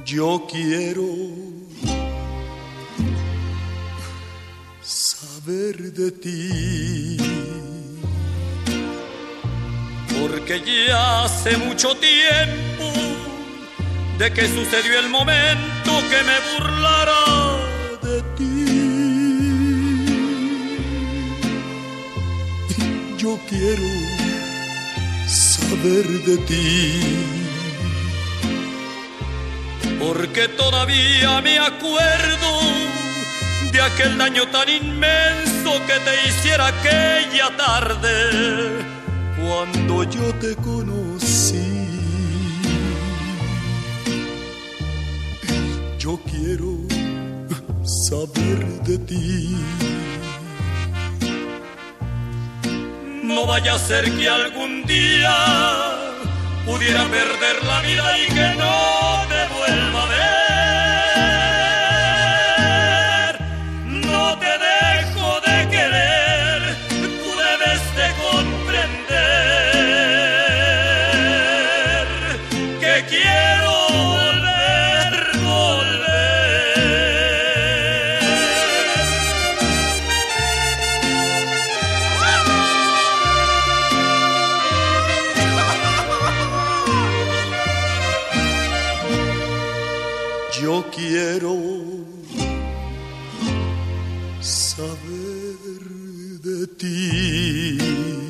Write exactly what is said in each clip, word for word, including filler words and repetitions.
Yo quiero saber de ti, porque ya hace mucho tiempo de que sucedió el momento que me burlara de ti. Yo quiero saber de ti, porque todavía me acuerdo de aquel daño tan inmenso que te hiciera aquella tarde cuando yo te conocí. Yo quiero saber de ti. No vaya a ser que algún día pudiera perder la vida y que no te vuelva a ver. No te dejo de querer, tú debes de comprender que quiero volver, volver. Yo quiero saber de ti,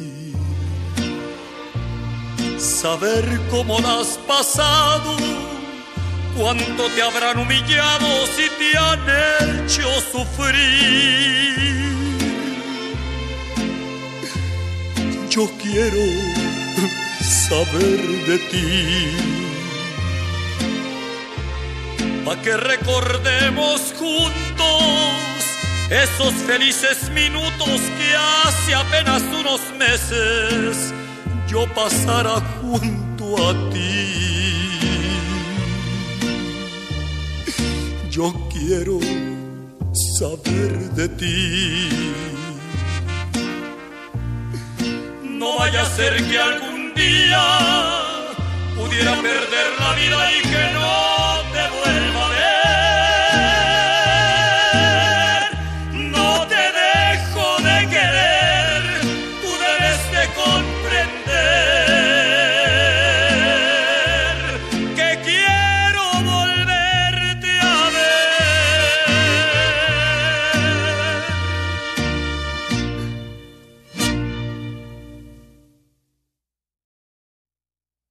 saber cómo la has pasado, cuánto te habrán humillado si te han hecho sufrir. Yo quiero saber de ti, pa' que recordemos juntos esos felices minutos que hace apenas unos meses yo pasara junto a ti. Yo quiero saber de ti. No vaya a ser que algún día pudiera perder la vida y que no